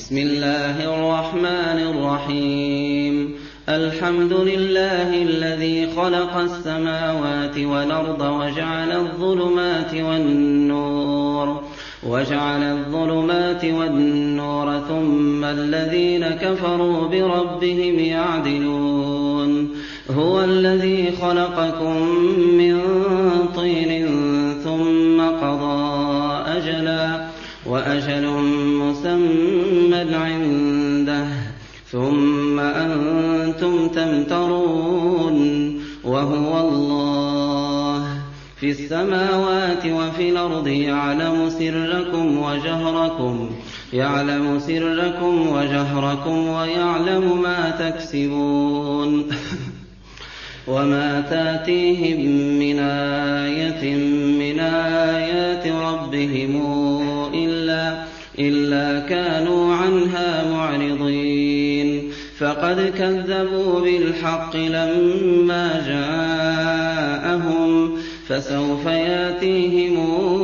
بسم الله الرحمن الرحيم الحمد لله الذي خلق السماوات والأرض وجعل الظلمات والنور ثم الذين كفروا بربهم يعدلون هو الذي خلقكم من طين ثم قضى أجلا وأجل مسمى عنده ثم أنتم تمترون وهو الله في السماوات وفي الأرض يعلم سركم وجهركم ويعلم ما تكسبون وما تاتيهم من آية من آيات ربهم إلا كانوا عنها معرضين فقد كذبوا بالحق لما جاءهم فسوف ياتيهم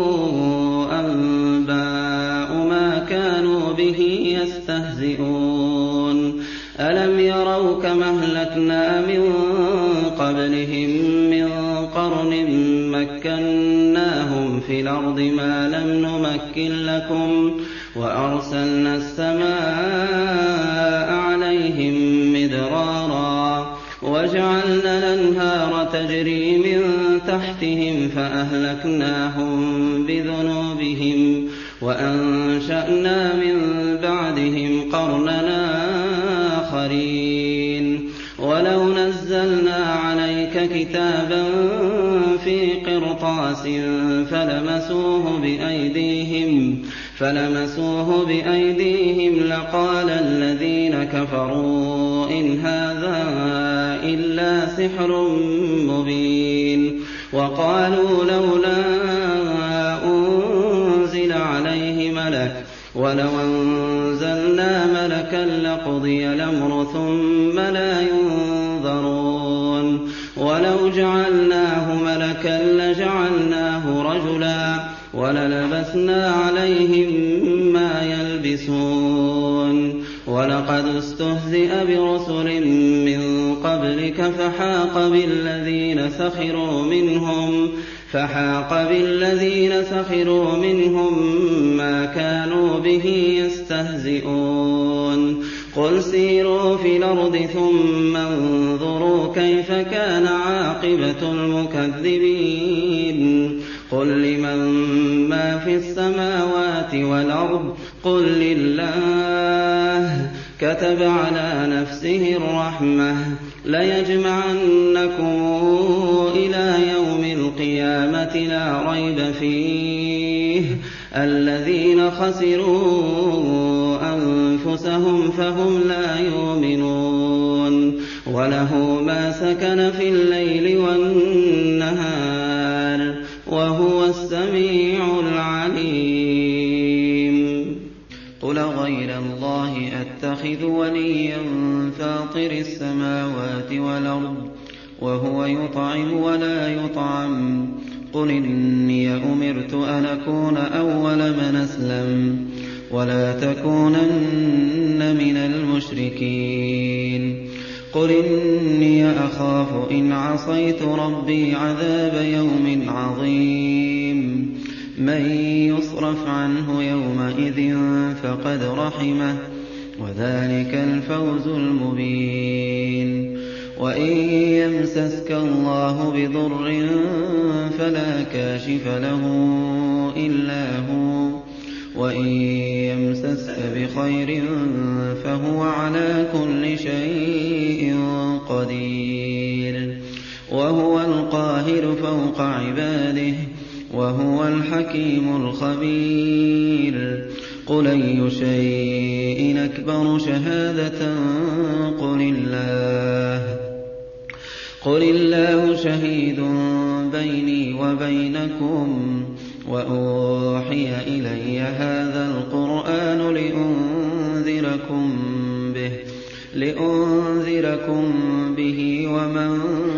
أنباء ما كانوا به يستهزئون ألم يروا كما أهلكنا من قبلهم من قرن مكناهم في الأرض ما لم نمكن لكم وأرسلنا السماء عليهم مدرارا وجعلنا الأنهار تجري من تحتهم فأهلكناهم بذنوبهم وأنشأنا من بعدهم قرننا آخرين ولو نزلنا عليك كتابا في قرطاس فلمسوه بأيديهم لقال الذين كفروا إن هذا إلا سحر مبين وقالوا لولا أنزل عليه ملك ولو أنزلنا ملكا لقضي الأمر ثم لا ينظرون ولو جعلناه ملكا لجعلناه رجلا وللبسنا عليهم ما يلبسون ولقد استهزئ برسل من قبلك فحاق بالذين سخروا منهم ما كانوا به يستهزئون قل سيروا في الأرض ثم انظروا كيف كان عاقبة المكذبين قل لمن ما في السماوات والأرض قل لله كتب على نفسه الرحمة ليجمعنكم إلى يوم القيامة لا ريب فيه الذين خسروا أنفسهم فهم لا يؤمنون وله ما سكن في الليل والنهار وهو السميع العليم قل غير الله أتخذ وليا فاطر السماوات والأرض وهو يطعم ولا يطعم قل إني أمرت أن أكون أول من أسلم ولا تكونن من المشركين قل إني أخاف إن عصيت ربي عذاب يوم عظيم من يصرف عنه يومئذ فقد رحمه وذلك الفوز المبين وإن يمسسك الله بضر فلا كاشف له إلا هو وإن يمسسك بخير فهو على كل شيء قدير وهو القاهر فوق عباده وهو الحكيم الخبير قل أي شيء أكبر شهادة قل الله شهيد بيني وبينكم وأوحي إلي هذا القرآن لأنذركم به ومن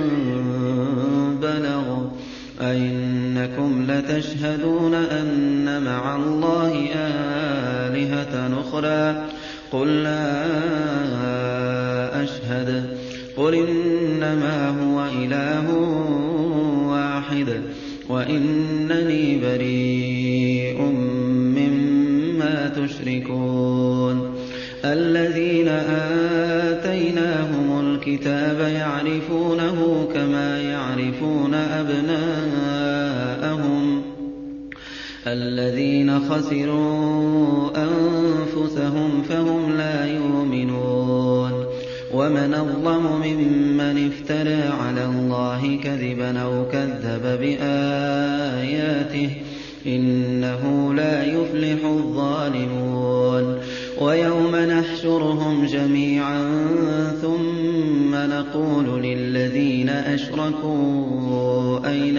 بلغ أئنكم لتشهدون أن مع الله آلهة أخرى قُل لَّا أَشْهَدُ قُلْ إِنَّمَا هُوَ إِلَٰهٌ وَاحِدٌ وَإِنَّنِي بَرِيءٌ مِّمَّا تُشْرِكُونَ الَّذِينَ آتَيْنَاهُمُ الْكِتَابَ يَعْرِفُونَهُ كَمَا يَعْرِفُونَ أَبْنَاءَهُمُ الَّذِينَ خَسِرُوا أَنفُسَهُمْ فَهُمْ لَا يُؤْمِنُونَ وَمَنْ أَظْلَمُ مِمَّنِ افْتَرَىٰ عَلَى اللَّهِ كَذِبًا أَوْ كَذَّبَ بِآيَاتِهِ ۚ إِنَّهُ لَا يُفْلِحُ الظَّالِمُونَ وَيَوْمَ نَحْشُرُهُمْ جَمِيعًا ثُمَّ نَقُولُ لِلَّذِينَ أَشْرَكُوا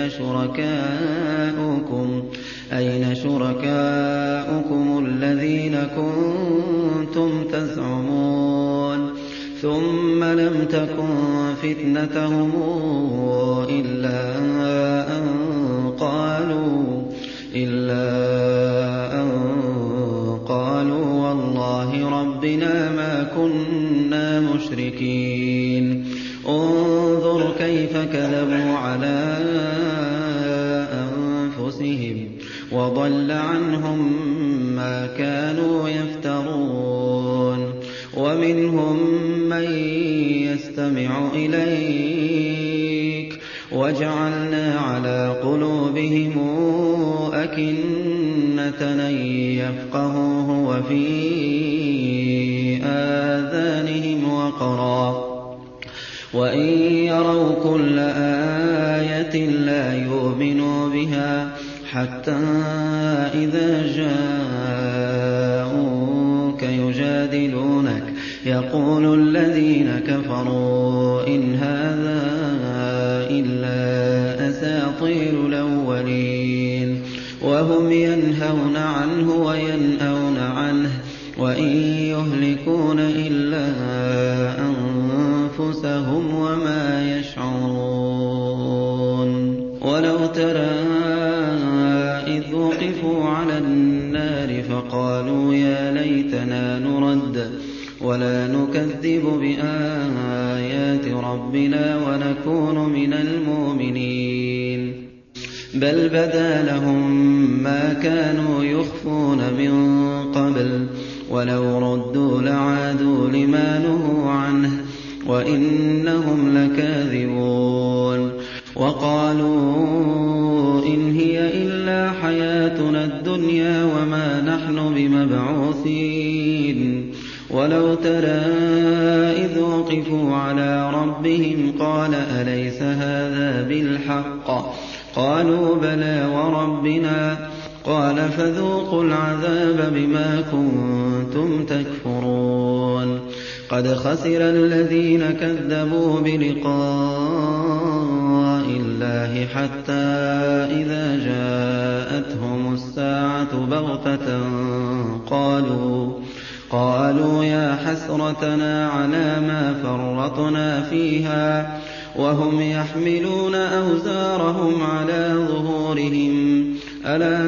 أَيْنَ شُرَكَاؤُكُمُ الَّذِينَ كُنتُمْ تَزْعُمُونَ ثُمَّ لَمْ تَكُن فِتْنَتَهُمْ إِلَّا أَن قَالُوا وَاللَّهِ رَبِّنَا مَا كُنَّا مُشْرِكِينَ انظُرْ كَيْفَ كَذَبُوا عَلَىٰ أَنفُسِهِمْ وَضَلَّ عَنْهُم مَّا كَانُوا يَفْتَرُونَ وَمِنْهُم مَّن يَسْتَمِعُ إِلَيْكَ وَجَعَلْنَا عَلَىٰ قُلُوبِهِمْ أَكِنَّةً أَن يَفْقَهُوهُ وَفِي آذَانِهِمْ وَقْرًا ۚ وَإِن يَرَوْا كُلَّ آيَةٍ لَّا يُؤْمِنُوا بِهَا حَتَّىٰ إِذَا جَاءُوكَ يُجَادِلُونَكَ يَقُولُ الَّذِينَ كَفَرُوا إِنْ هَٰذَا إِلَّا أَسَاطِيرُ الْأَوَّلِينَ وَهُمْ يَنْهَوْنَ عَنْهُ وَيَنْأَوْنَ عَنْهُ وَإِن يُهْلِكُونَ إِلَّا أَنفُسَهُمْ وَمَا يَشْعُرُونَ وَلَوْ تَرَىٰ إِذْ وُقِفُوا عَلَى النَّارِ فَقَالُوا يَا لَيْتَنَا نُرَدُّ وَلَا نُكَذِّبُ بِآيَاتِ رَبِّنَا وَنَكُونَ مِنَ الْمُؤْمِنِينَ بَلْ بَدَا لَهُم مَّا كَانُوا يُخْفُونَ مِن قَبْلُ وَلَوْ رُدُّوا لَعَادُوا لِمَا نُهُوا عَنْهُ وَإِنَّهُمْ لَكَاذِبُونَ وَقَالُوا إِنْ هِيَ إِلَّا حَيَاتُنَا الدُّنْيَا وَمَا نَحْنُ بِمَبْعُوثِينَ وَلَوْ تَرَىٰ إِذْ وُقِفُوا عَلَىٰ رَبِّهِمْ قَالَ أَلَيْسَ هَٰذَا بِالْحَقِّ قَالُوا بَلَىٰ وَرَبِّنَا قَالَ فَذُوقُوا الْعَذَابَ بِمَا كُنتُمْ تَكْفُرُونَ قَدْ خَسِرَ الَّذِينَ كَذَّبُوا بِلِقَاءِ اللَّهِ حَتَّىٰ إِذَا جَاءَتْهُمُ السَّاعَةُ بَغْتَةً قَالُوا يَا حَسْرَتَنَا عَلَىٰ مَا فَرَّطْنَا فِيهَا وَهُمْ يَحْمِلُونَ أَوْزَارَهُمْ عَلَىٰ ظُهُورِهِمْ أَلَا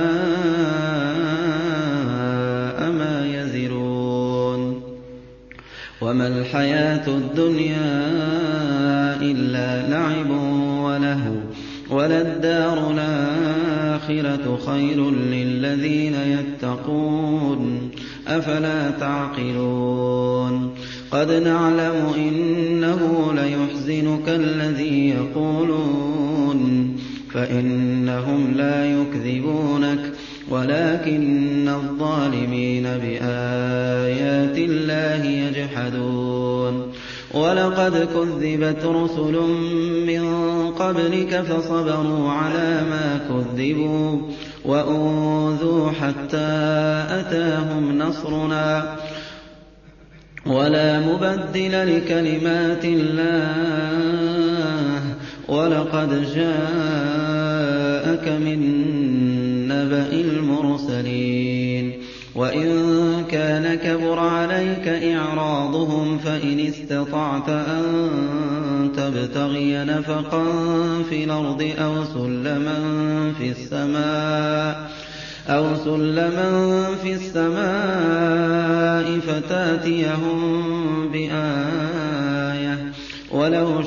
سَاءَ مَا يَزِرُونَ وَمَا الْحَيَاةُ الدُّنْيَا إِلَّا لَعِبٌ وَلَهْوٌ وَلَلدَّارُ الْآخِرَةُ خَيْرٌ لِّلَّذِينَ يَتَّقُونَ أَفَلَا تَعْقِلُونَ قَدْ نَعْلَمُ إِنَّهُ لَيُحْزِنُكَ الَّذِي يَقُولُونَ فَإِنَّهُمْ لَا يُكْذِبُونَكَ وَلَٰكِنَّ الظَّالِمِينَ بِآيَاتِ اللَّهِ يَجْحَدُونَ وَلَقَدْ كُذِّبَتْ رُسُلٌ مِّن قَبْلِكَ فَصَبَرُوا عَلَىٰ مَا كُذِّبُوا وَأُوذُوا حَتَّىٰ أَتَاهُمْ نَصْرُنَا وَلَا مُبَدِّلَ لِكَلِمَاتِ اللَّهِ وَلَقَدْ جَاءَكَ مِن نَّبَإِ الْمُرْسَلِينَ وَإِن كَانَ كَبُرَ عَلَيْكَ إِعْرَاضُهُمْ فَإِنِ اسْتَطَعْتَ أَن تَبْتَغِيَ نَفَقًا فِي الْأَرْضِ أَوْ سُلَّمًا فِي السَّمَاءِ أَوْ سُلَّمًا فِي السَّمَاءِ فَتَأْتِيَهُم بِآيَةٍ ۚ وَلَوْ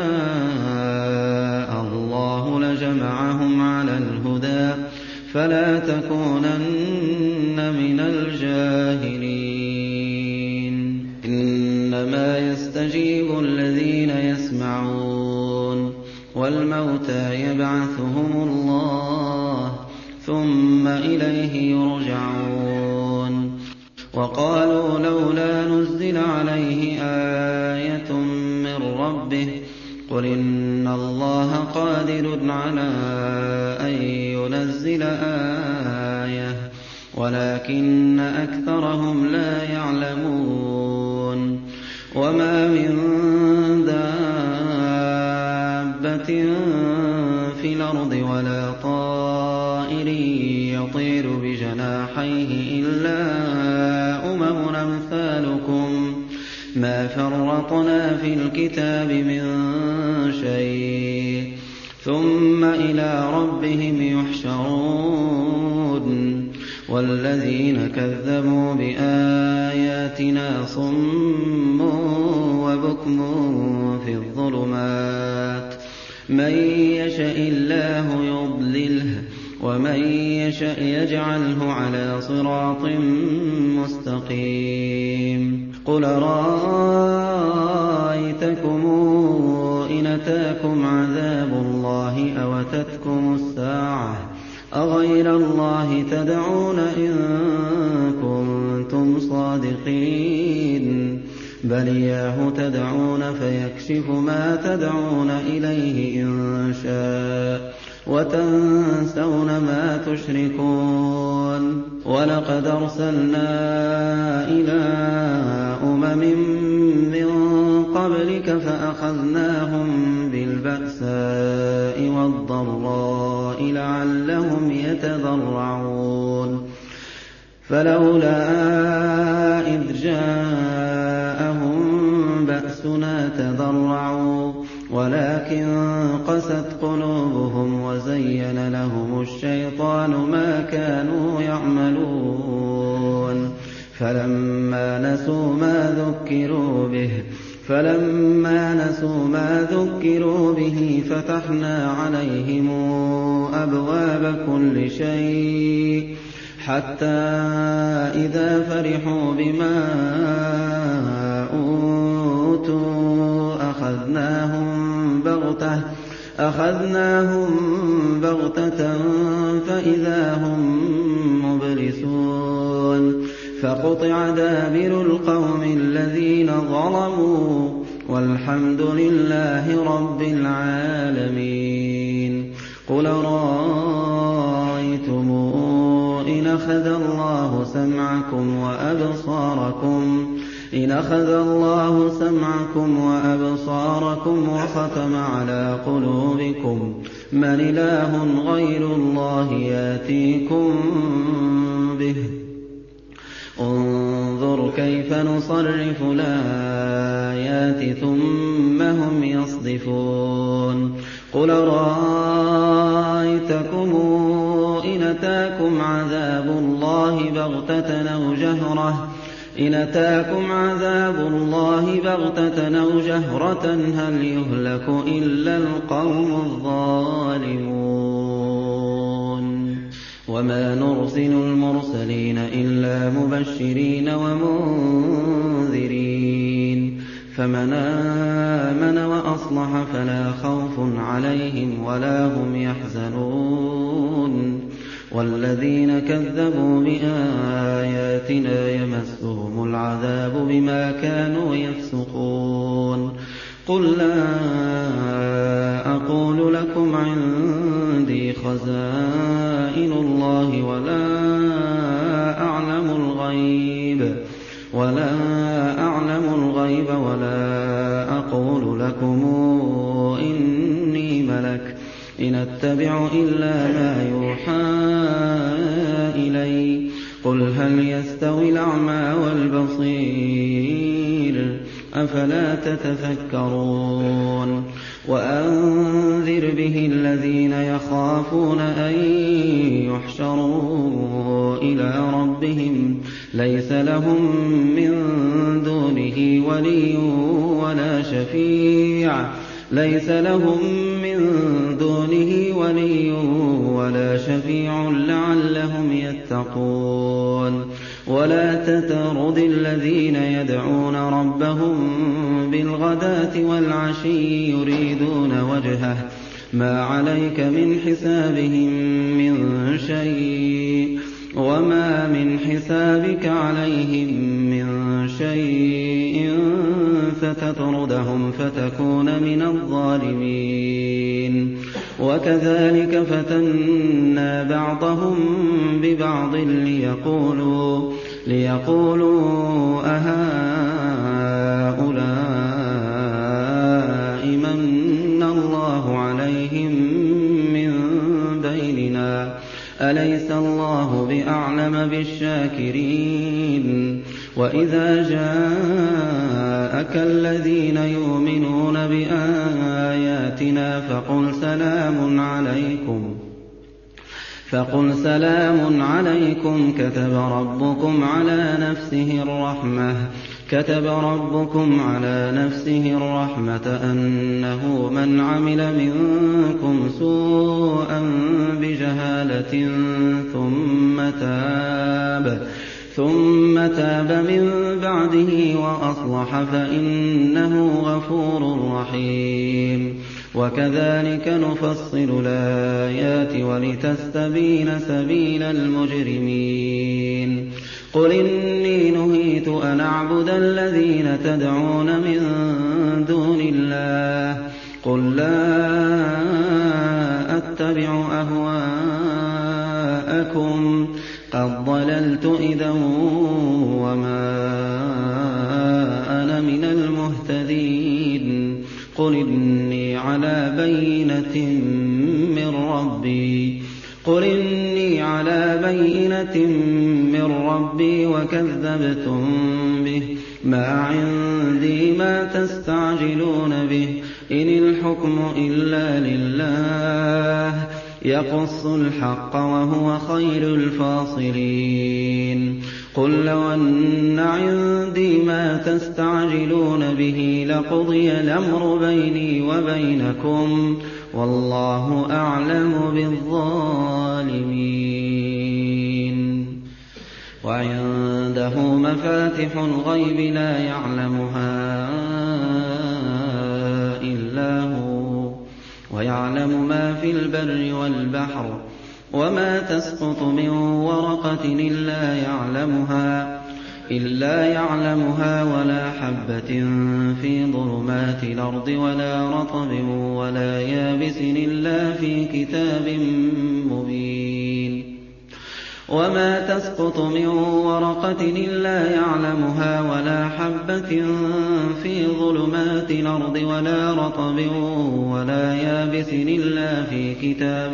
شَاءَ اللَّهُ لَجَمَعَهُمْ عَلَى الْهُدَىٰ فَلَا تَكُونَنَّ مِنَ الْجَاهِلِينَ إِنَّمَا يَسْتَجِيبُ الَّذِينَ يَسْمَعُونَ وَالْمَوْتَىٰ يَبْعَثُهُمُ اللَّهُ ثُمَّ إِلَيْهِ يُرْجَعُونَ وَقَالُوا لَوْلَا نُزِّلَ عَلَيْهِ آيَةٌ مِّن رَّبِّهِ ۖ قُلْ إِنَّ اللَّهَ قَادِرٌ عَلَىٰ أَن يُنَزِّلَ آيَةً وَلَٰكِنَّ أَكْثَرَهُمْ لَا يَعْلَمُونَ وَمَا مِن دَابَّةٍ فِي الْأَرْضِ وَلَا طَائِرٍ يَطِيرُ بِجَنَاحَيْهِ إِلَّا أُمَمٌ أَمْثَالُكُم مَّا فَرَّطْنَا فِي الْكِتَابِ مِن شَيْءٍ ثُمَّ إِلَىٰ رَبِّهِمْ يُحْشَرُونَ وَالَّذِينَ كَذَّبُوا بِآيَاتِنَا صُمٌّ وَبُكْمٌ فِي الظُّلُمَاتِ ۗ مَن يَشَإِ اللَّهُ يُضْلِلْهُ وَمَن يَشَأْ يَجْعَلْهُ عَلَىٰ صِرَاطٍ مُّسْتَقِيمٍ قُلْ أَرَأَيْتَكُمْ إِنْ أَتَاكُمْ عَذَابُ اللَّهِ أَوْ أَتَتْكُمُ السَّاعَةُ أَغَيْرَ اللَّهِ تَدْعُونَ إِن كُنتُمْ صَادِقِينَ بَلْ إِيَّاهُ تَدْعُونَ فَيَكْشِفُ مَا تَدْعُونَ إِلَيْهِ إِن شَاءَ وَتَنسَوْنَ مَا تُشْرِكُونَ وَلَقَدْ أَرْسَلْنَا إِلَىٰ أُمَمٍ مِّن قَبْلِكَ فَأَخَذْنَاهُم بِالْبَأْسَاءِ وَالضَّرَّاءِ لَعَلَّهُمْ يَتَضَرَّعُونَ فَلَوْلَا إِذْ جَاءَهُم بَأْسُنَا تَضَرَّعُوا وَلَٰكِن قَسَتْ قُلُوبُهُمْ وَزَيَّنَ لَهُمُ الشَّيْطَانُ مَا كَانُوا يَعْمَلُونَ فَلَمَّا نَسُوا مَا ذُكِّرُوا بِهِ فَتَحْنَا عَلَيْهِمْ أَبْوَابَ كُلِّ شَيْءٍ حَتَّىٰ إِذَا فَرِحُوا بِمَا أُوتُوا أَخَذْنَاهُم بَغْتَةً فَإِذَا هُم مُّبْلِسُونَ فَقُطِعَ دَابِرُ الْقَوْمِ الَّذِينَ ظَلَمُوا وَالْحَمْدُ لِلَّهِ رَبِّ الْعَالَمِينَ قُلْ أَرَأَيْتُمْ إِنْ أَخَذَ اللَّهُ سَمْعَكُمْ وَأَبْصَارَكُمْ وَخَتَمَ عَلَىٰ قُلُوبِكُم مَّنْ إِلَٰهٌ غَيْرُ اللَّهِ يَأْتِيكُم بِهِ انظُرْ كَيْفَ نُصَرِّفُ الْآيَاتِ ثُمَّ هُمْ يَصْدِفُونَ قُلْ أَرَأَيْتَكُمْ إِنْ أَتَاكُمْ عَذَابُ اللَّهِ بَغْتَةً أَوْ جَهْرَةً هَلْ يُهْلَكُ إِلَّا الْقَوْمُ الظَّالِمُونَ وَمَا نُرْسِلُ الْمُرْسَلِينَ إِلَّا مُبَشِّرِينَ وَمُنذِرِينَ فَمَنْ آمَنَ وَأَصْلَحَ فَلَا خَوْفٌ عَلَيْهِمْ وَلَا هُمْ يَحْزَنُونَ وَالَّذِينَ كَذَّبُوا بِآيَاتِنَا يَمَسُّهُمُ الْعَذَابُ بِمَا كَانُوا يَفْسُقُونَ قُل لَّا أَقُولُ لَكُمْ عِندِي خَزَائِنُ اللَّهِ وَلَا أَعْلَمُ الْغَيْبَ وَلَا أَقُولُ لَكُمْ إِنِّي مَلَكٌ إِنْ أَتَّبِعُ إِلَّا مَا يُوحَىٰ إِلَيَّ قُلْ هَلْ يَسْتَوِي الْأَعْمَىٰ وَالْبَصِيرُ أَفَلَا تَتَفَكَّرُونَ وَأَنذِرْ بِهِ الَّذِينَ يَخَافُونَ أَن يُحْشَرُوا ليس لهم من دونه ولي ولا شفيع لعلهم يتقون ولا تطرد الذين يدعون ربهم بالغداة والعشي يريدون وجهه ما عليك من حسابهم من شيء وما من حسابك عليهم من شيء فتطردهم فتكون من الظالمين وكذلك فتنا بعضهم ببعض ليقولوا أهؤلاء من الله عليهم من بيننا أليس الله بأعلم بالشاكرين وإذا جاءك الذين يؤمنون بآياتنا فقل سلام عليكم كتب ربكم على نفسه الرحمة أنه من عمل منكم سوءا بجهالة ثم تاب من بعده وأصلح فإنه غفور رحيم وكذلك نفصل الآيات ولتستبين سبيل المجرمين قل إني نهيت أن أعبد الذين تدعون من دون الله قل لا أتبع أهواءكم قد ضللت إذا وما أنا من المهتدين قل إني على بينة من ربي وكذبتم به ما عندي ما تستعجلون به إن الحكم إلا لله يقص الحق وهو خير الفاصلين قل لو أن عندي ما تستعجلون به لقضي الأمر بيني وبينكم والله أعلم بالظالمين وعنده مفاتح الغيب لا يعلمها إلا هو ويعلم ما في البر والبحر وما تسقط من ورقة إلا يعلمها ولا حبة في ظلمات الأرض ولا رطب ولا يابس إلا في كتاب مبين وما تسقط من ورقة إلا يعلمها ولا حبة في ظلمات الأرض ولا رطب ولا يابس إلا في كتاب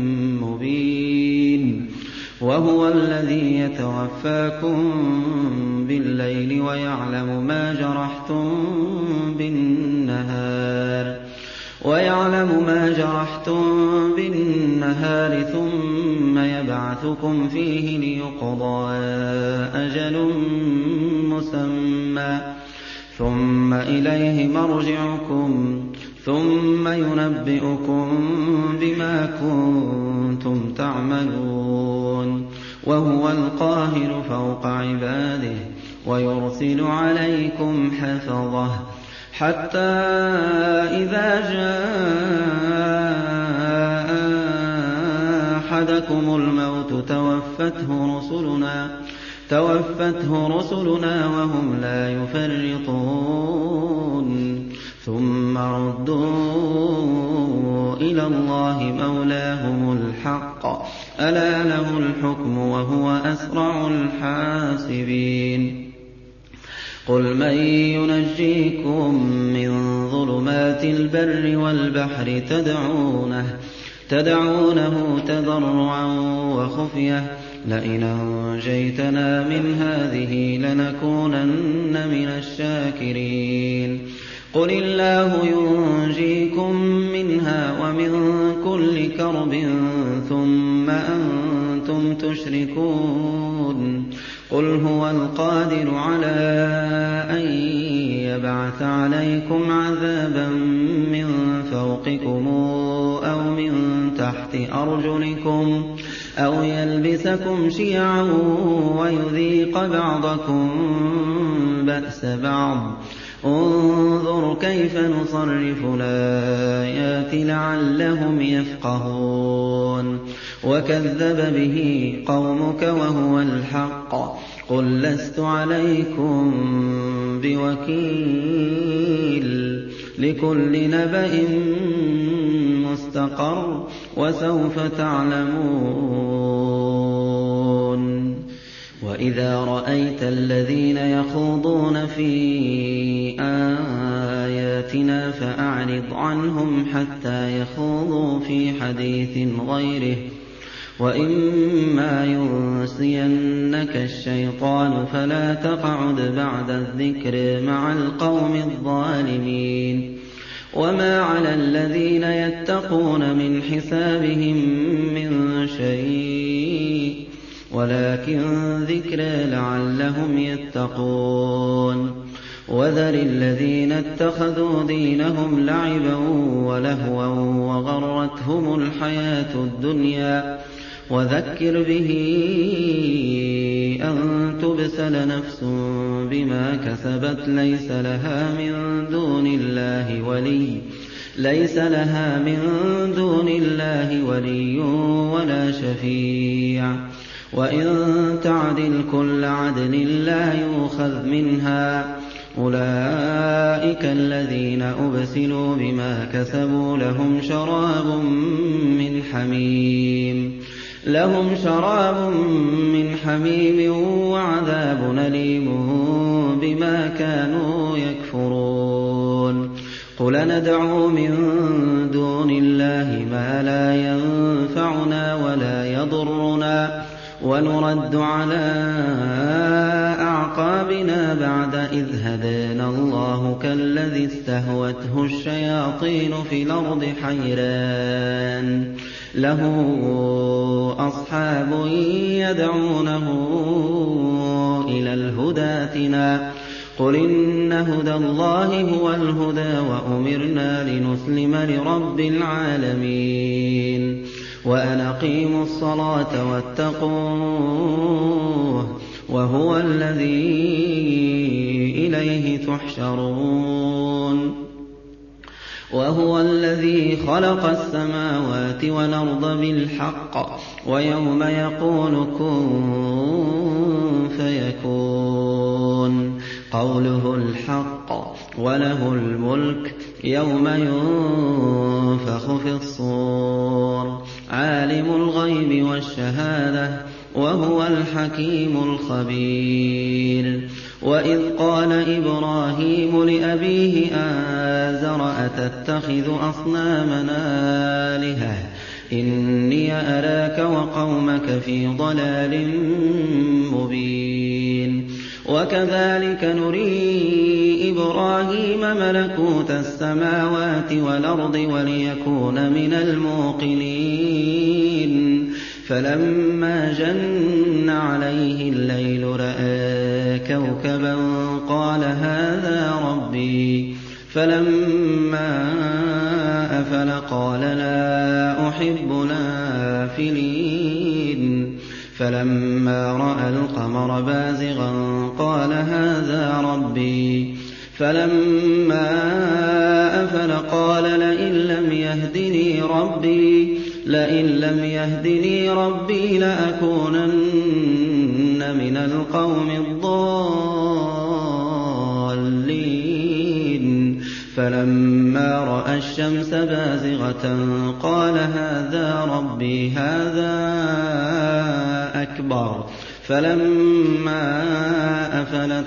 مبين وهو الذي يتوفاكم بالليل ويعلم ما جرحتم بالنهار ثم يبعثكم فيه ليقضى أجل مسمى ثم إليه مرجعكم ثم ينبئكم بما كنتم تعملون وهو القاهر فوق عباده ويرسل عليكم حفظه حتى إذا جاء أحدكم الموت توفته رسلنا وهم لا يفرطون ثم ردوا إلى الله مولاهم الحق ألا له الحكم وهو أسرع الحاسبين قل من ينجيكم من ظلمات البر والبحر تدعونه تضرعا وخفية لئن أنجيتنا من هذه لنكونن من الشاكرين قل الله ينجيكم منها ومن كل كرب ثم أنتم تشركون قُلْ هُوَ الْقَادِرُ عَلَىٰ أَن يَبْعَثَ عَلَيْكُمْ عَذَابًا مِّن فَوْقِكُمْ أَوْ مِن تَحْتِ أَرْجُلِكُمْ أَوْ يَلْبِسَكُمْ شِيَعًا وَيُذِيقَ بَعْضَكُم بَأْسَ بَعْضٍ ۗ انظُرْ كَيْفَ نُصَرِّفُ الْآيَاتِ لَعَلَّهُمْ يَفْقَهُونَ وَكَذَّبَ بِهِ قَوْمُكَ وَهُوَ الْحَقُّ ۚ قُل لَّسْتُ عَلَيْكُم بِوَكِيلٍ لِّكُلِّ نَبَإٍ مُّسْتَقَرٌّ وَسَوْفَ تَعْلَمُونَ وَإِذَا رَأَيْتَ الَّذِينَ يَخُوضُونَ فِي آيَاتِنَا فَأَعْرِضْ عَنْهُمْ حَتَّىٰ يَخُوضُوا فِي حَدِيثٍ غَيْرِهِ ۚ وَإِمَّا يُنسِيَنَّكَ الشَّيْطَانُ فَلَا تَقْعُدْ بَعْدَ الذِّكْرِ مَعَ الْقَوْمِ الظَّالِمِينَ وَمَا عَلَى الَّذِينَ يَتَّقُونَ مِنْ حِسَابِهِم مِّن شَيْءٍ وَلَٰكِن ذِكْرَىٰ لَعَلَّهُمْ يَتَّقُونَ وَذَرِ الَّذِينَ اتَّخَذُوا دِينَهُمْ لَعِبًا وَلَهْوًا وَغَرَّتْهُمُ الْحَيَاةُ الدُّنْيَا وَذَكِّرْ بِهِ أَن تُبْسَلَ نَفْسٌ بِمَا كَسَبَتْ لَيْسَ لَهَا مِن دُونِ اللَّهِ وَلِيٌّ وَلَا شَفِيعٌ وَإِن تَعْدِلْ كُلَّ عَدْلٍ لَّا يُؤْخَذْ مِنْهَا ۗ أُولَٰئِكَ الَّذِينَ أُبْسِلُوا بِمَا كَسَبُوا لَهُمْ شَرَابٌ مِّنْ حَمِيمٍ وَعَذَابٌ أَلِيمٌ بِمَا كَانُوا يَكْفُرُونَ قُلْ أَنَدْعُو مِن دُونِ اللَّهِ مَا لَا يَنفَعُنَا وَلَا يَضُرُّنَا وَنُرَدُّ عَلَىٰ أَعْقَابِنَا بَعْدَ إِذْ هَدَانَا اللَّهُ كَالَّذِي اسْتَهْوَتْهُ الشَّيَاطِينُ فِي الْأَرْضِ حَيْرَانٌ لَّهُ أَصْحَابٌ يَدْعُونَهُ إِلَى الْهُدَى ائْتِنَا ۗ قُلْ إِنَّ هُدَى اللَّهِ هُوَ الْهُدَىٰ وَأُمِرْنَا لِنُسْلِمَ لِرَبِّ الْعَالَمِينَ وَأَنْ أَقِيمُوا الصَّلَاةَ وَاتَّقُوهُ وَهُوَ الَّذِي إِلَيْهِ تُحْشَرُونَ وَهُوَ الَّذِي خَلَقَ السَّمَاوَاتِ وَالْأَرْضَ بِالْحَقِّ وَيَوْمَ يَقُولُ كُن فَيَكُونُ قَوْلُهُ الْحَقُّ وَلَهُ الْمُلْكُ يَوْمَ يُنفَخُ فِي الصُّورِ عَالِمُ الْغَيْبِ وَالشَّهَادَةِ وَهُوَ الْحَكِيمُ الْخَبِيرُ وَإِذْ قَالَ إِبْرَاهِيمُ لِأَبِيهِ آزَرَ أَتَتَّخِذُ أَصْنَامًا آلِهَةً إِنِّي أَرَاكَ وَقَوْمَكَ فِي ضَلَالٍ مُّبِينٍ وَكَذَٰلِكَ نُرِي إِبْرَاهِيمَ مَلَكُوتَ السَّمَاوَاتِ وَالْأَرْضِ وَلِيَكُونَ مِنَ الْمُوقِنِينَ فَلَمَّا جَنَّ عَلَيْهِ اللَّيْلُ رَأَىٰ كَوْكَبًا قَالَ هَٰذَا رَبِّي فَلَمَّا أَفَلَ قَالَ لَا أُحِبُّ الْآفِلِينَ فَلَمَّا رَأَى الْقَمَرَ بَازِغًا قَالَ هَٰذَا رَبِّي فَلَمَّا أَفَلَ قَالَ لَئِن لَّمْ يَهْدِنِي رَبِّي لَأَكُونَنَّ مِنَ الْقَوْمِ الضَّالِّينَ فَلَمَّا رَأَى الشَّمْسَ بَازِغَةً قَالَ هَٰذَا رَبِّي هَٰذَا أَكْبَرُ فَلَمَّا أَفَلَتْ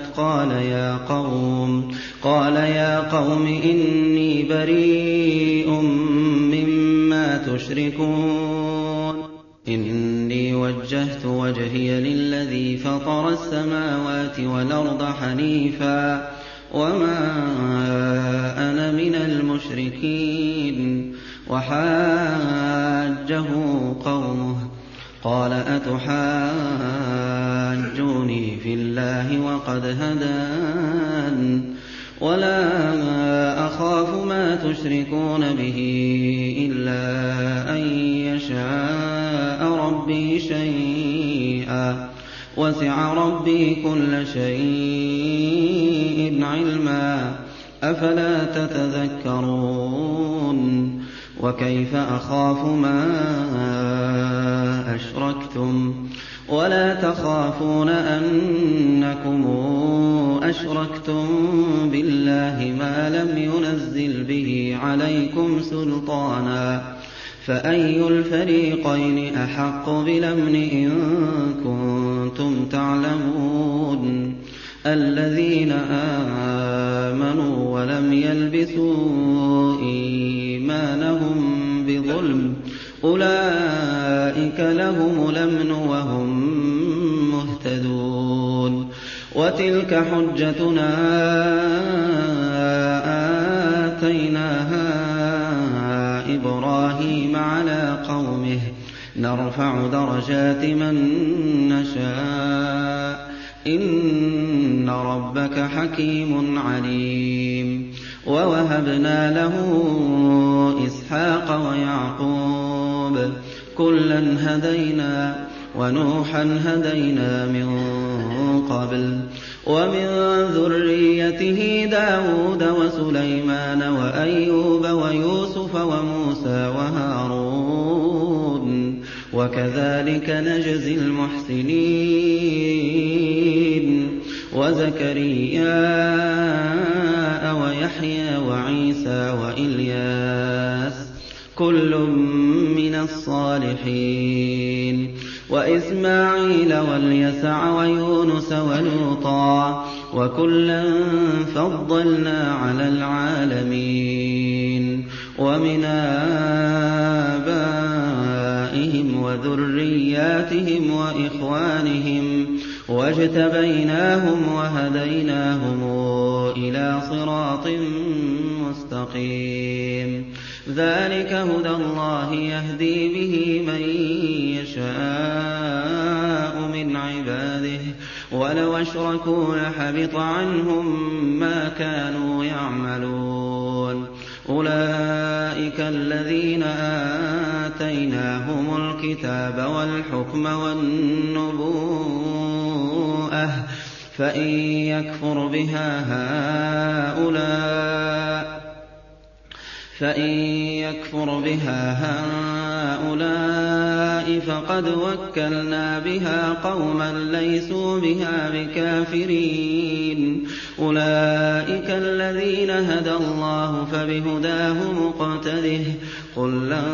قَالَ يَا قَوْمِ إِنِّي بَرِيءٌ مِّمَّا تُشْرِكُونَ إِنِّي وَجَّهْتُ وَجْهِيَ لِلَّذِي فَطَرَ السَّمَاوَاتِ وَالْأَرْضَ حَنِيفًا وَمَا أَنَا مِنَ الْمُشْرِكِينَ وَحَاجَّهُ قَوْمُهُ قَالَ أَتُحَاجُّونِي فِي في الله وقد هدان ولا أخاف ما تشركون به إلا أن يشاء ربي شيئا وسع ربي كل شيء علما أفلا تتذكرون وكيف أخاف ما أشركتم ولا تخافون أنكم أشركتم بالله ما لم ينزل به عليكم سلطانا فأي الفريقين أحق بالأمن إن كنتم تعلمون الذين آمنوا ولم يلبسوا إيمانهم بظلم أولئك لهم الأمن وهم مهتدون وتلك حجتنا آتيناها إبراهيم على قومه نرفع درجات من نشاء إن ربك حكيم عليم ووهبنا له إسحاق ويعقوب كلا هدينا ونوحا هدينا من قبل ومن ذريته داود وسليمان وأيوب ويوسف وموسى وهارون وكذلك نجزي المحسنين وزكريا ويحيى وعيسى وإلياس كل من الصالحين وإسماعيل واليسع ويونس ولوطا وكلا فضلنا على العالمين ومن آبائهم وذرياتهم وإخوانهم واجتبيناهم وهديناهم إلى صراط مستقيم ذلك هدى الله يهدي به من يشاء من عباده ولو أشركوا لحبط عنهم ما كانوا يعملون أولئك الذين آتيناهم الكتاب والحكم والنبوءة فإن يكفر بها هؤلاء فقد وكلنا بها قوما ليسوا بها بكافرين أولئك الذين هدى الله فبهداه مقتده قل لا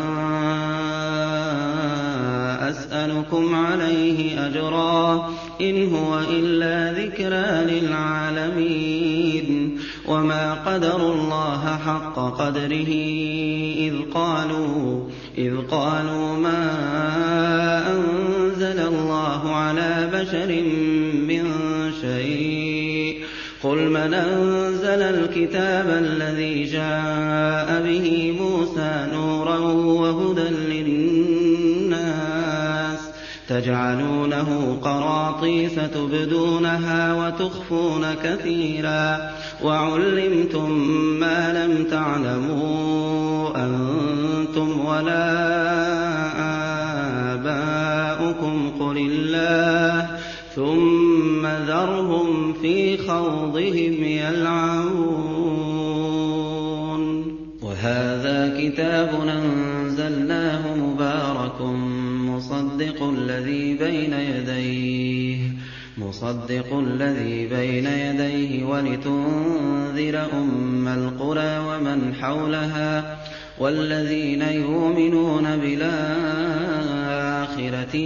أسألكم عليه أجرا إن هو إلا ذكرى للعالمين وما قدروا الله حق قدره إذ قالوا ما أنزل الله على بشر من شيء قل من أنزل الكتاب الذي جاء به موسى نورا وهدى للناس تجعلونه قراطيس تبدونها وتخفون كثيرا وعلمتم ما لم تعلموا أنتم ولا آباؤكم قل الله ثم ذرهم في خوضهم يلعبون وهذا كتاب أنزلناه مبارك مصدق الذي بين يديه ولتنذر أم القرى ومن حولها والذين يؤمنون بالآخرة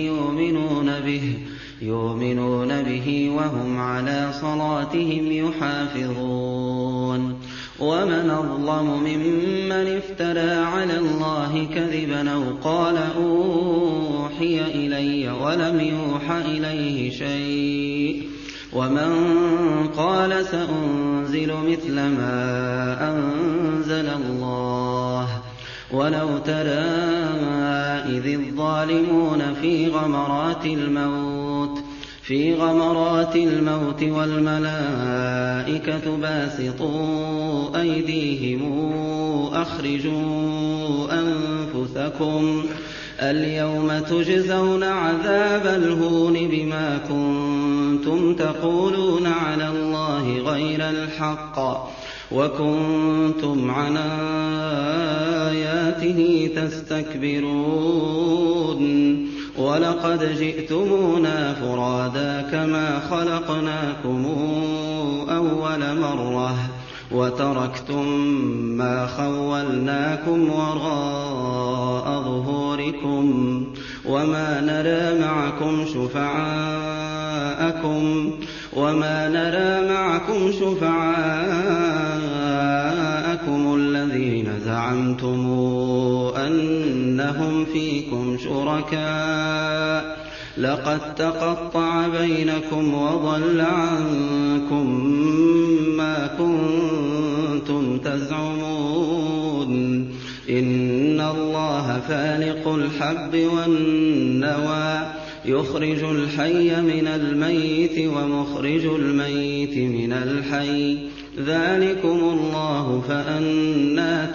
يؤمنون به وهم على صلاتهم يحافظون ومن أظلم ممن افترى على الله كذبا أو قال أوحي إلي ولم يوح إليه شيء ومن قال سأنزل مثل ما أنزل الله ولو ترى إذ الظالمون في غمرات الموت في غمرات الموت والملائكة باسطوا أيديهم أخرجوا أنفسكم اليوم تجزون عذاب الهون بما كنتم تقولون على الله غير الحق وكنتم عن آياته تستكبرون ولقد جئتمونا فرادا كما خلقناكم أول مرة وتركتم ما خولناكم وراء ظهوركم وما نرى معكم شفعاءكم الذين زعمتم أنهم فيكم شركاء لقد تقطع بينكم وضل عنكم ما كنتم تزعمون إن الله فالق الحب والنوى يخرج الحي من الميت ومخرج الميت من الحي ذلكم الله فأنى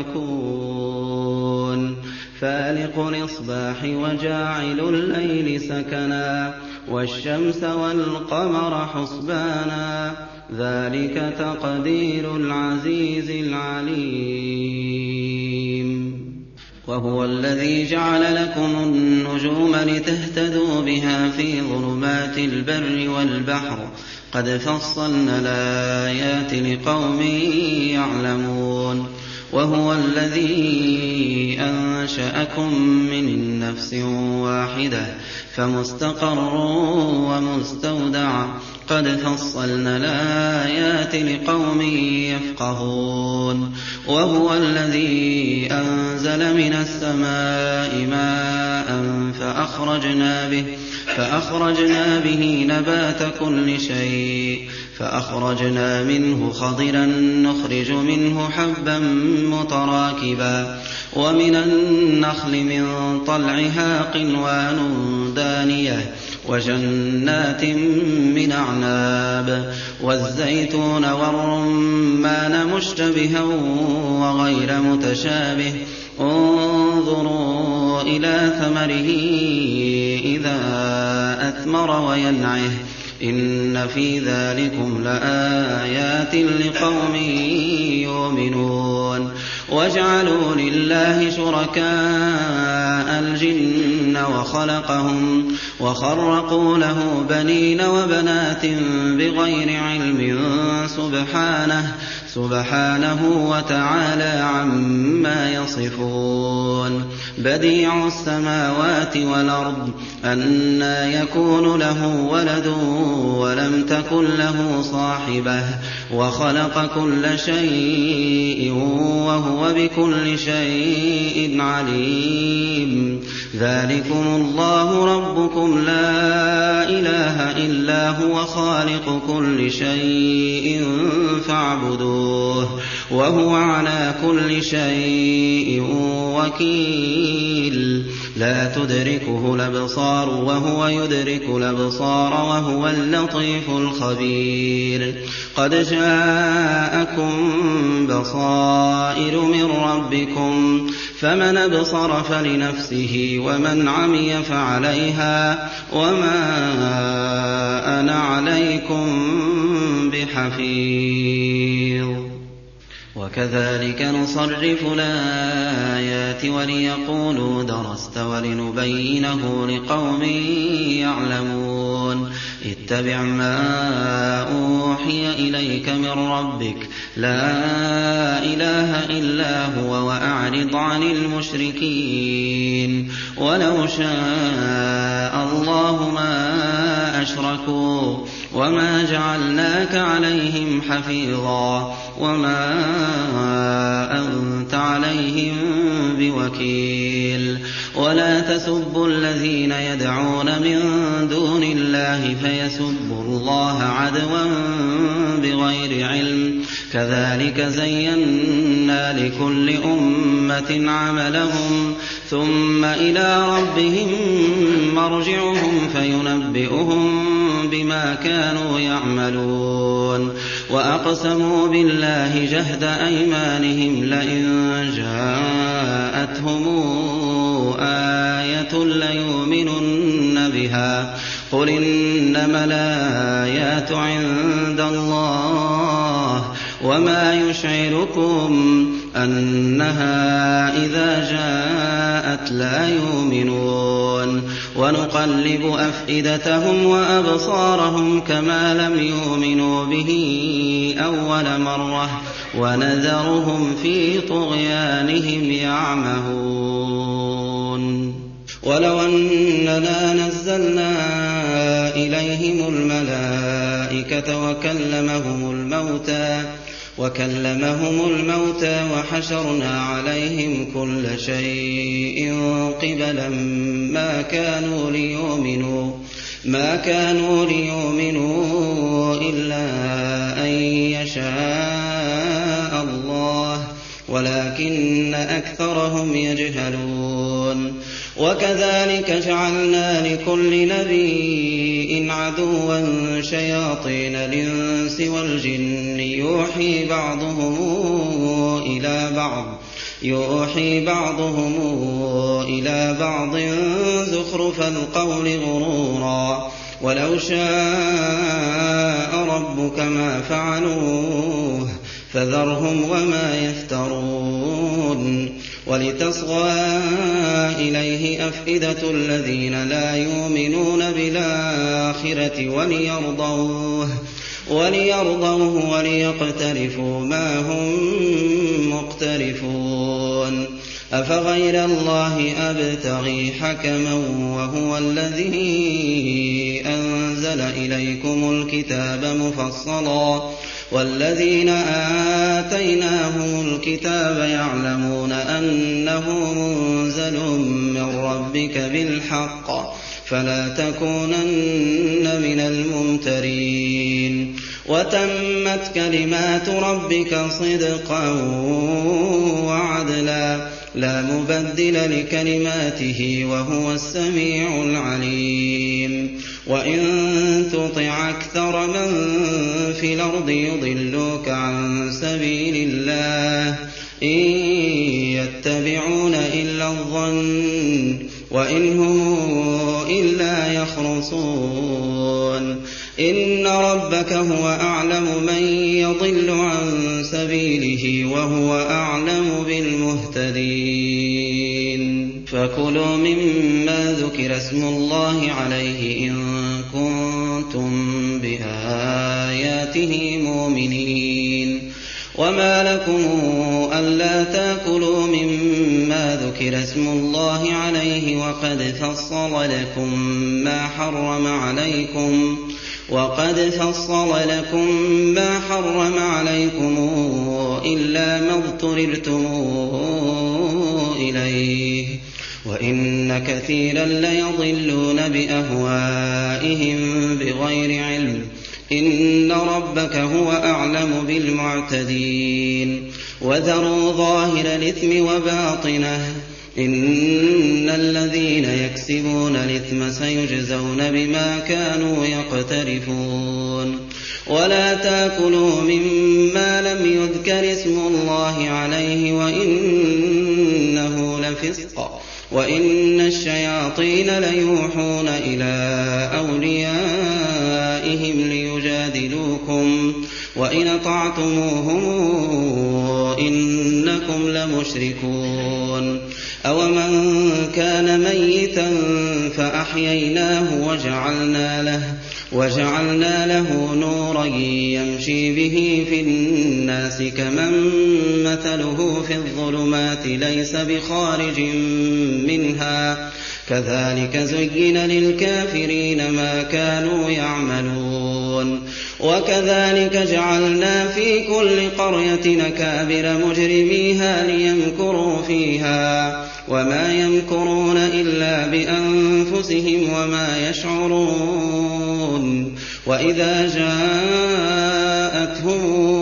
تؤفكون فالق الإصباح وجاعل الليل سكنا والشمس والقمر حسبانا ذلك تقدير العزيز العليم وهو الذي جعل لكم النجوم لتهتدوا بها في ظلمات البر والبحر قد فصلنا الآيات لقوم يعلمون وهو الذي أنشأكم من نفس واحدة فمستقر ومستودع قد فصلنا الآيات لقوم يفقهون وهو الذي أنزل من السماء ماء فأخرجنا به نبات كل شيء فأخرجنا منه خضرا نخرج منه حبا متراكبا ومن النخل من طلعها قنوان دانية وجنات من أعناب والزيتون والرمان مشتبها وغير متشابه انظروا إلى ثمره إذا أثمر وينعه إن في ذلكم لآيات لقوم يؤمنون وجعلوا لله شركاء الجن وخلقهم وخرقوا له بنين وبنات بغير علم سبحانه وتعالى عما يصفون بديع السماوات والأرض أنى يكون له ولد ولم تكن له صاحبة وخلق كل شيء وهو بكل شيء عليم ذلكم الله ربكم لا إله إلا هو خالق كل شيء فاعبدوه وهو على كل شيء وكيل لا تدركه الأبصار وهو يدرك الأبصار وهو اللطيف الخبير قد جاءكم بصائر من ربكم فمن أبصر فلنفسه ومن عمي فعليها وما أنا عليكم بحفيظ وكذلك نصرف الآيات وليقولوا درست ولنبينه لقوم يعلمون اتبع ما أوحي إليك من ربك لا إله إلا هو وأعرض عن المشركين ولو شاء الله ما أشركوا وما جعلناك عليهم حفيظا وما أنت عليهم بوكيل ولا تسبوا الذين يدعون من دون الله فيسبوا الله عدوا بغير علم كذلك زينا لكل أمة عملهم ثم إلى ربهم مرجعهم فينبئهم بما كانوا يعملون وأقسموا بالله جهد أيمانهم لئن جاءتهم آية ليؤمنن بها قل إنما الآيات عند الله وما يشعركم أنها إذا جاءت لا يؤمنون ونقلب أفئدتهم وأبصارهم كما لم يؤمنوا به أول مرة ونذرهم في طغيانهم يعمهون ولو أننا نزلنا إليهم الملائكة وكلمهم الموتى وحشرنا عليهم كل شيء قبلا ما كانوا ليؤمنوا إلا أن يشاء الله ولكن أكثرهم يجهلون وكذلك جعلنا لكل نبي عدوا شياطين الإنس والجن يوحي بعضهم إلى بعض زخرف القول غرورا ولو شاء ربك ما فعلوه فذرهم وما يفترون ولتصغى إليه أفئدة الذين لا يؤمنون بالآخرة وليرضوه وليقترفوا ما هم مقترفون أفغير الله أبتغي حكما وهو الذي أنزل إليكم الكتاب مفصلا والذين آتيناهم الكتاب يعلمون أنه منزل من ربك بالحق فلا تكونن من الممترين وتمت كلمات ربك صدقا وعدلا لا مبدل لكلماته وهو السميع العليم وإن تطع أكثر من في الأرض يضلوك عن سبيل الله إن يتبعون إلا الظن وإن هم إلا يخرصون إن ربك هو أعلم من يضل عن سبيله وهو أعلم بالمهتدين فكلوا مما ذكر اسم الله عليه إن كنتم بآياته مؤمنين وما لكم ألا تأكلوا مما ذكر اسم الله عليه وقد فصل لكم ما حرم عليكم إلا ما اضطررتم إليه وإن كثيرا ليضلون بأهوائهم بغير علم إن ربك هو أعلم بالمعتدين وذروا ظاهر الإثم وباطنه إن الذين يكسبون الإثم سيجزون بما كانوا يقترفون ولا تأكلوا مما لم يذكر اسم الله عليه وإنه لفسق وإن الشياطين ليوحون إلى أوليائهم ليجادلوكم وإن أطعتموهم إنكم لمشركون أومن كان ميتا فأحييناه وجعلنا له نورا يمشي به في الناس كمن مثله في الظلمات ليس بخارج منها كذلك زين للكافرين ما كانوا يعملون وكذلك جعلنا في كل قرية أكابر مجرميها ليمكروا فيها وما يمكرون إلا بأنفسهم وما يشعرون وإذا جاءتهم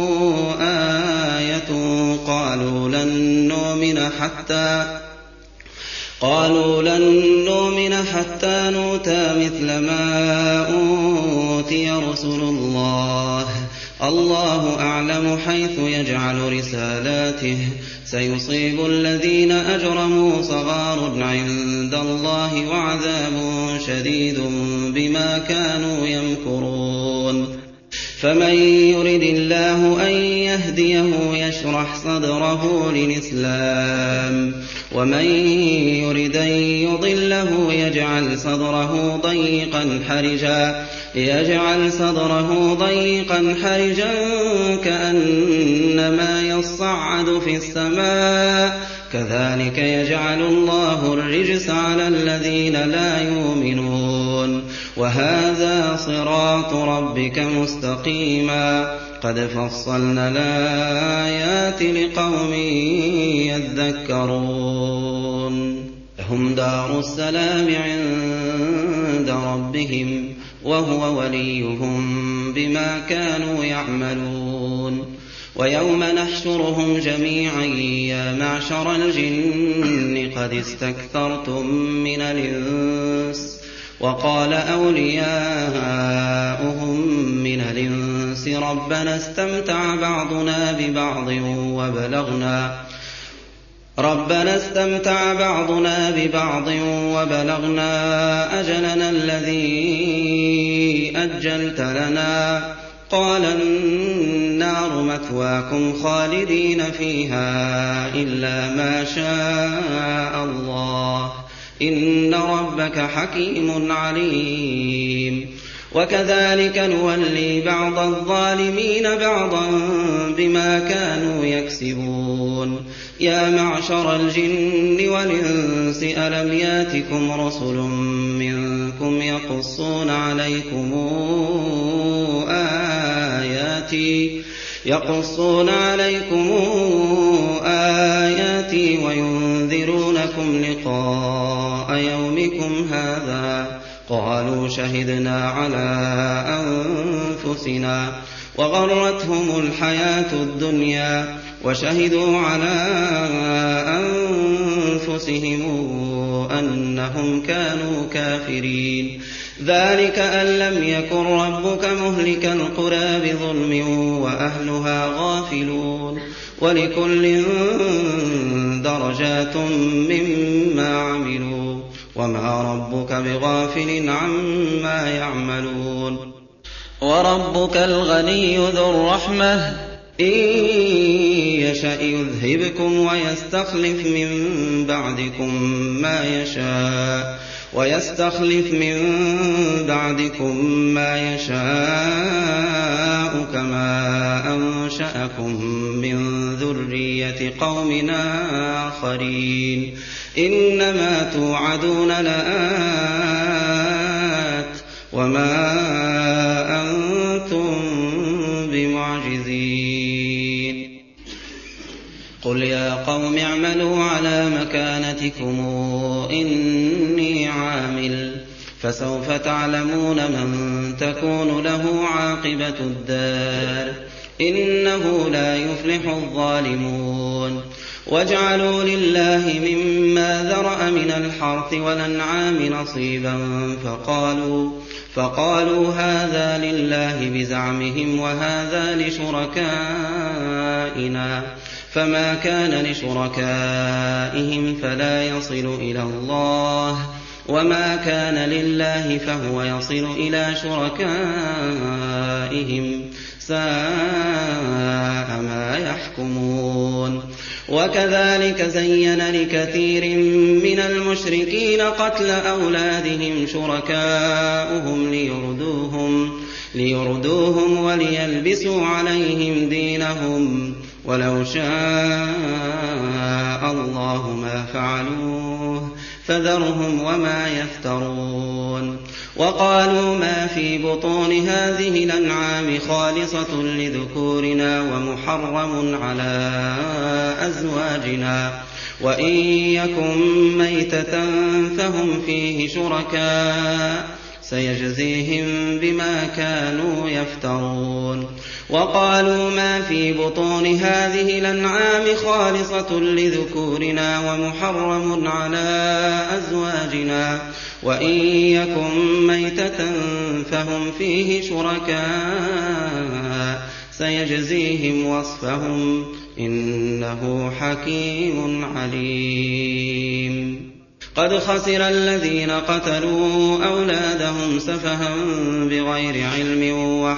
آية قالوا لن نؤمن حتى نؤتى مثل ما أُوتِيَ رُسُلُ اللَّهِ الله أعلم حيث يجعل رسالاته سيصيب الذين أجرموا صغار عند الله وعذاب شديد بما كانوا يمكرون فمن يرد الله أن يهديه يشرح صدره للإسلام ومن يرد أن يضله يجعل صدره ضيقا حرجا كأنما يصعد في السماء كذلك يجعل الله الرجس على الذين لا يؤمنون وهذا صراط ربك مستقيما قد فصلنا الآيات لقوم يذكرون لهم دار السلام عند ربهم وهو وليهم بما كانوا يعملون ويوم نحشرهم جميعا يا معشر الجن قد استكثرتم من الإنس وقال أولياؤهم من الإنس ربنا استمتع بعضنا ببعض وبلغنا أجلنا الذي أجلت لنا قال النار مثواكم خالدين فيها إلا ما شاء الله إن ربك حكيم عليم وكذلك نولي بعض الظالمين بعضا بما كانوا يكسبون يا معشر الجن والإنس ألم ياتكم رسل منكم يقصون عليكم آياتي وينذرونكم لقاء يومكم هذا قالوا شهدنا على أنفسنا وغرتهم الحياة الدنيا وشهدوا على أنفسهم أنهم كانوا كافرين ذلك أن لم يكن ربك مهلك القرى بظلم وأهلها غافلون ولكل درجات مما عملوا وما ربك بغافل عما يعملون وربك الغني ذو الرحمة إن يشأ يذهبكم ويستخلف من بعدكم ما يشاء كما أنشأكم من ذرية قوم آخرين إنما توعدون لآت وما أنتم بمعجزين قل يا قوم اعملوا على مكانتكم إني عامل فسوف تعلمون من تكون له عاقبة الدار إنه لا يفلح الظالمون وَاجْعَلُوا لِلَّهِ مِمَّا ذَرَأَ مِنَ الْحَرْثِ وَالْأَنْعَامِ نَصِيبًا فَقَالُوا هَٰذَا لِلَّهِ بِزَعْمِهِمْ وَهَٰذَا لِشُرَكَائِنَا فَمَا كَانَ لِشُرَكَائِهِمْ فَلَا يَصِلُ إِلَى اللَّهِ وَمَا كَانَ لِلَّهِ فَهُوَ يَصِلُ إِلَىٰ شُرَكَائِهِمْ سَاءَ مَا يَحْكُمُونَ وَكَذَٰلِكَ زَيَّنَ لِكَثِيرٍ مِّنَ الْمُشْرِكِينَ قَتْلَ أَوْلَادِهِمْ شُرَكَاؤُهُمْ لِيُرْدُوهُمْ وَلِيَلْبِسُوا عَلَيْهِمْ دِينَهُمْ وَلَوْ شَاءَ اللَّهُ مَا فَعَلُوهُ فَذَرْهُمْ وَمَا يَفْتَرُونَ وَقَالُوا مَا فِي بُطُونِ هَٰذِهِ الْأَنْعَامِ خَالِصَةٌ لِّذُكُورِنَا وَمُحَرَّمٌ عَلَىٰ أَزْوَاجِنَا وَإِن يَكُن مَّيْتَةً فَهُمْ فِيهِ شُرَكَاءُ سَيَجْزِيهِم بِمَا كَانُوا يَفْتَرُونَ وَقَالُوا مَا فِي بُطُونِ هَٰذِهِ الْأَنْعَامِ خَالِصَةٌ لِّذُكُورِنَا وَمُحَرَّمٌ عَلَىٰ أَزْوَاجِنَا وإن يكن ميتة فهم فيه شركاء سيجزيهم وصفهم إنه حكيم عليم. قد خسر الذين قتلوا أولادهم سفها بغير علم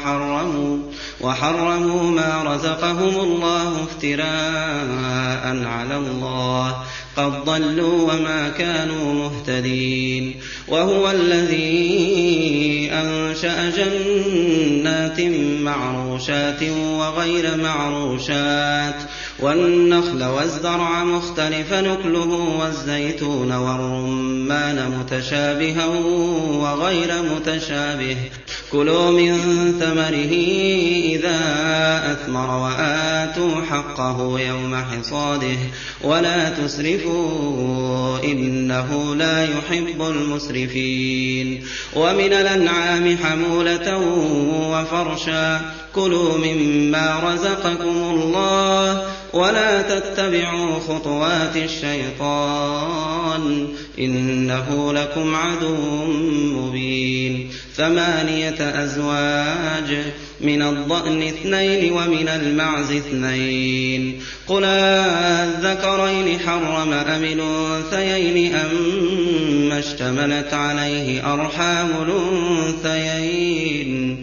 وحرموا ما رزقهم الله افتراء على الله قد ضلوا وما كانوا مهتدين. وهو الذي أنشأ جنات معروشات وغير معروشات والنخل والزرع مختلفا نكله والزيتون والرمان متشابها وغير متشابه كلوا من ثمره إذا أثمر وآتوا حقه يوم حصاده ولا تسرفوا إنه لا يحب المسرفين. ومن الأنعام حمولة وفرشا كلوا مما رزقكم الله ولا تتبعوا خطوات الشيطان إنه لكم عدو مبين. 8 أزواج من الضأن 2 ومن المعز 2 قل الذكرين حرم أم الأنثيين أما اشتملت عليه أرحام الأنثيين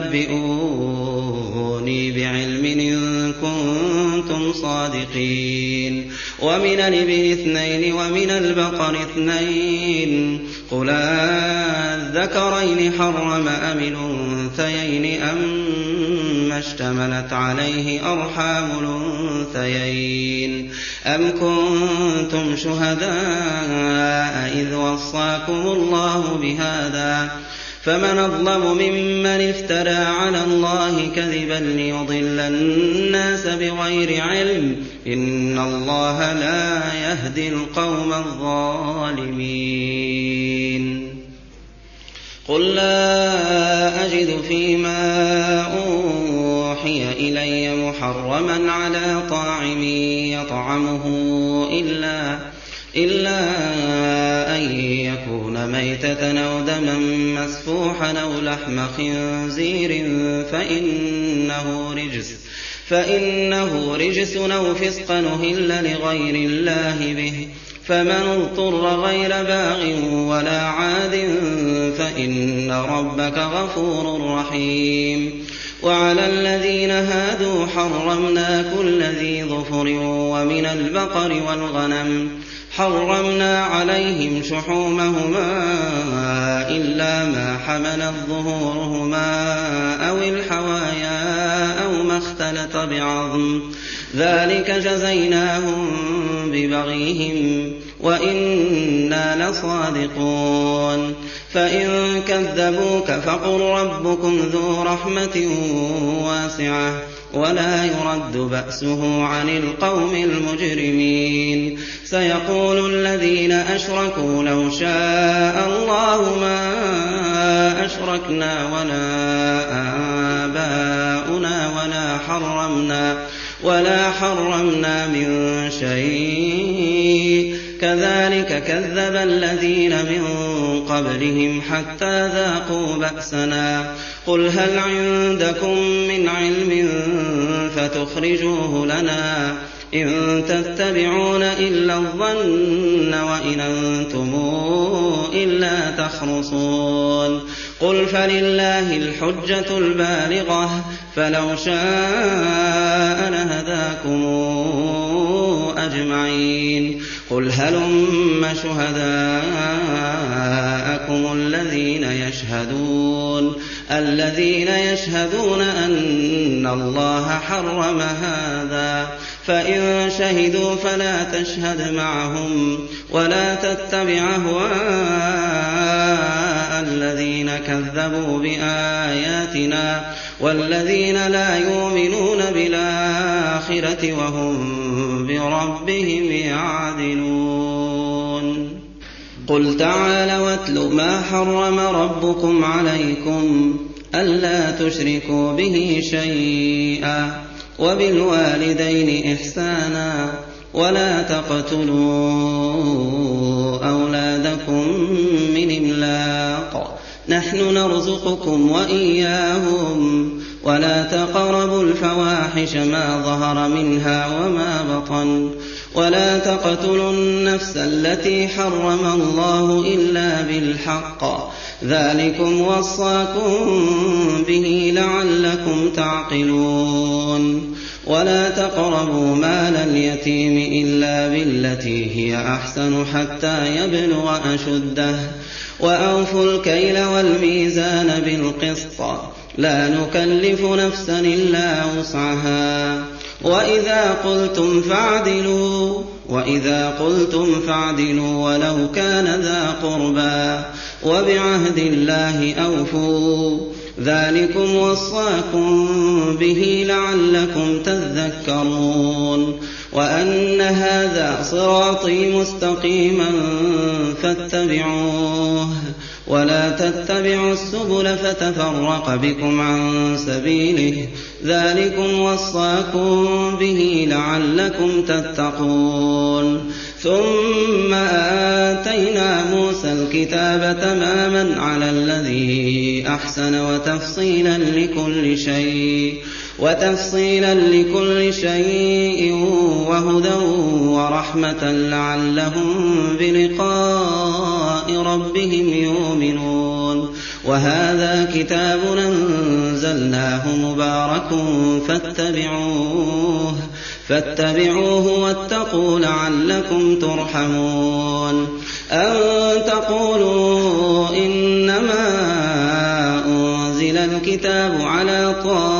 نبئوني بعلم إن كنتم صادقين. ومن الإبل 2 ومن البقر 2 قل الذكرين حرم أم الأنثيين أما اشتملت عليه أرحام الأنثيين أم كنتم شهداء إذ وصاكم الله بهذا فمن أظلم ممن افترى على الله كذبا ليضل الناس بغير علم إن الله لا يهدي القوم الظالمين. قل لا أجد فيما أوحي إلي محرما على طاعم يطعمه إلا أن يكون ميتة أو دما مسفوحا أو لحم خنزير فإنه رجس أو فسقا أهل لغير الله به فمن اضطر غير باغ ولا عاد فإن ربك غفور رحيم. وعلى الذين هادوا حرمنا كل ذي ظفر ومن البقر والغنم حرمنا عليهم شحومهما إلا ما حملت ظهورهما أو الحوايا أو ما اختلط بعظم ذلك جزيناهم ببغيهم وإنا لصادقون. فإن كذبوك فقل ربكم ذو رحمة واسعة ولا يرد بأسه عن القوم المجرمين. سيقول الذين أشركوا لو شاء الله ما أشركنا ولا آباؤنا ولا حرمنا من شيء كذلك كذب الذين من قبلهم حتى ذاقوا بأسنا. قل هل عندكم من علم فتخرجوه لنا إن تتبعون إلا الظن وإن أنتم إلا تخرصون. قل فلله الحجة البالغة فلو شاء لهداكم أجمعين. قل هلم شهداءكم الذين يشهدون أن الله حرم هذا فإن شهدوا فلا تشهد معهم ولا تتبع أهواء الذين كذبوا بآياتنا والذين لا يؤمنون بالآخرة وهم بربهم يعدلون. قل تعالوا واتل ما حرم ربكم عليكم ألا تشركوا به شيئا وبالوالدين إحسانا ولا تقتلوا أولادكم من إملاق نحن نرزقكم وإياهم ولا تقربوا الفواحش ما ظهر منها وما بطن ولا تقتلوا النفس التي حرم الله إلا بالحق ذلكم وصاكم به لعلكم تعقلون ولا تقربوا مال اليتيم إلا بالتي هي أحسن حتى يبلغ أشده وأوفوا الكيل والميزان بالقسط لا نكلف نفسا إلا وسعها وإذا قلتم فاعدلوا ولو كان ذا قربى وبعهد الله أوفوا ذلكم وصاكم به لعلكم تذكرون وأن هذا صراطي مستقيما فاتبعوه ولا تتبعوا السبل فتفرق بكم عن سبيله ذلكم وصاكم به لعلكم تتقون ثم آتينا موسى الكتاب تماما على الذي أحسن وتفصيلا لكل شيء وهدى ورحمة لعلهم بلقاء ربهم يؤمنون وهذا كتاب أنزلناه مبارك فاتبعوه واتقوا لعلكم ترحمون أن تقولوا إنما أنزل الكتاب على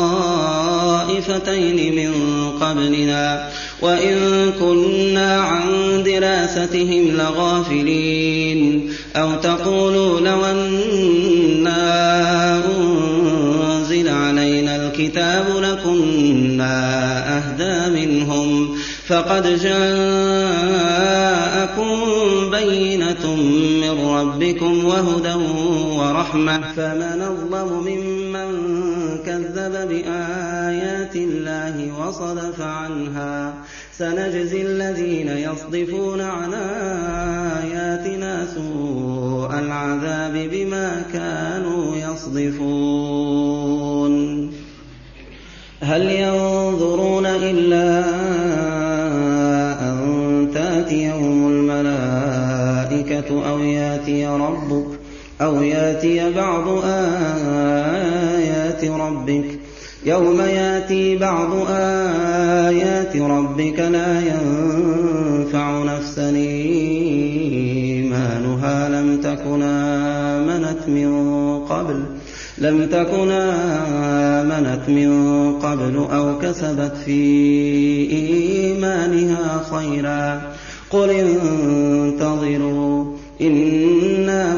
طائفتين من قبلنا وإن كنا عن دراستهم لغافلين أو تقولوا لو أنا أنزل علينا الكتاب لكنا أهدى منهم فقد جاءكم بينة من ربكم وهدى ورحمة فمن أظلم ممن كذب بآيات الله وصدف عنها سنجزي الذين يصدفون عن آياتنا سوء العذاب بما كانوا يصدفون هل ينظرون إلا أن تأتيهم الملائكة أو يأتي بعض آيات ربك يوم يأتي بعض آيات ربك لا ينفع نفسا إيمانها لم تكن آمنت من قبل أو كسبت في إيمانها خيرا قل انتظروا إنا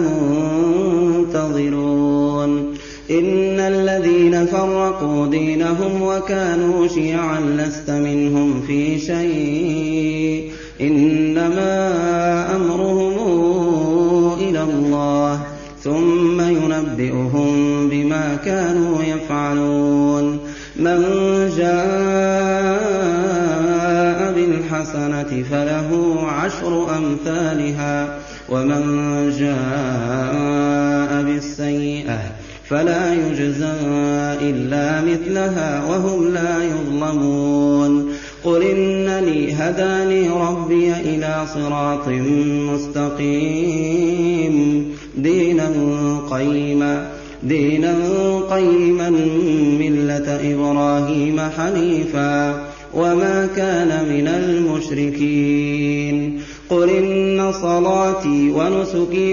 منتظرون إن الذين فرقوا دينهم وكانوا شيعا لست منهم في شيء إنما أمرهم إلى الله ثم ينبئهم بما كانوا يفعلون من جاء بالحسنة فله 10 أمثالها ومن جاء بالسيئة فلا يجزى إلا مثلها وهم لا يظلمون قل إنني هداني ربي إلى صراط مستقيم دينا قيما ملة إبراهيم حنيفا وما كان من المشركين قل إن صلاتي ونسكي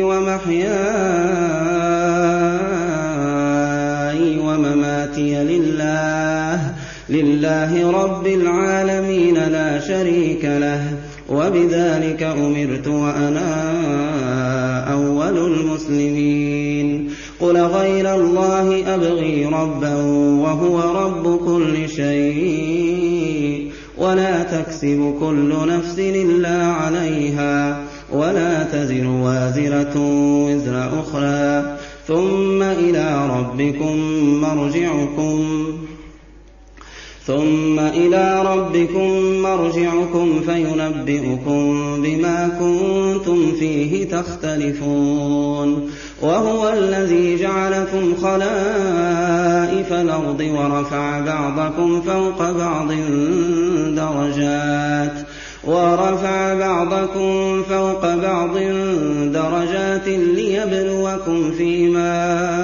ومحياي ومماتي لله رب العالمين لا شريك له وبذلك أمرت وأنا أول المسلمين قل غير الله أبغي ربا وهو رب كل شيء ولا تكسب كل نفس إلا عليها ولا تزر وازرة وزر أخرى ثم إلى ربكم ثُمَّ إِلَىٰ رَبِّكُم مَّرْجِعُكُمْ فَيُنَبِّئُكُم بِمَا كُنتُمْ فِيهِ تَخْتَلِفُونَ وَهُوَ الَّذِي جَعَلَكُمْ خَلَائِفَ الْأَرْضِ وَرَفَعَ بَعْضَكُمْ فَوْقَ بَعْضٍ دَرَجَاتٍ لِّيَبْلُوَكُمْ فِيمَا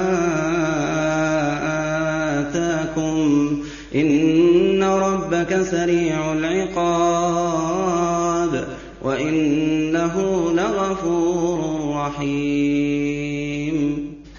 آتَاكُمْ ۗ إِنَّ رَبَّكَ سَرِيعُ الْعِقَابِ وَإِنَّهُ لَغَفُورٌ رَّحِيمٌ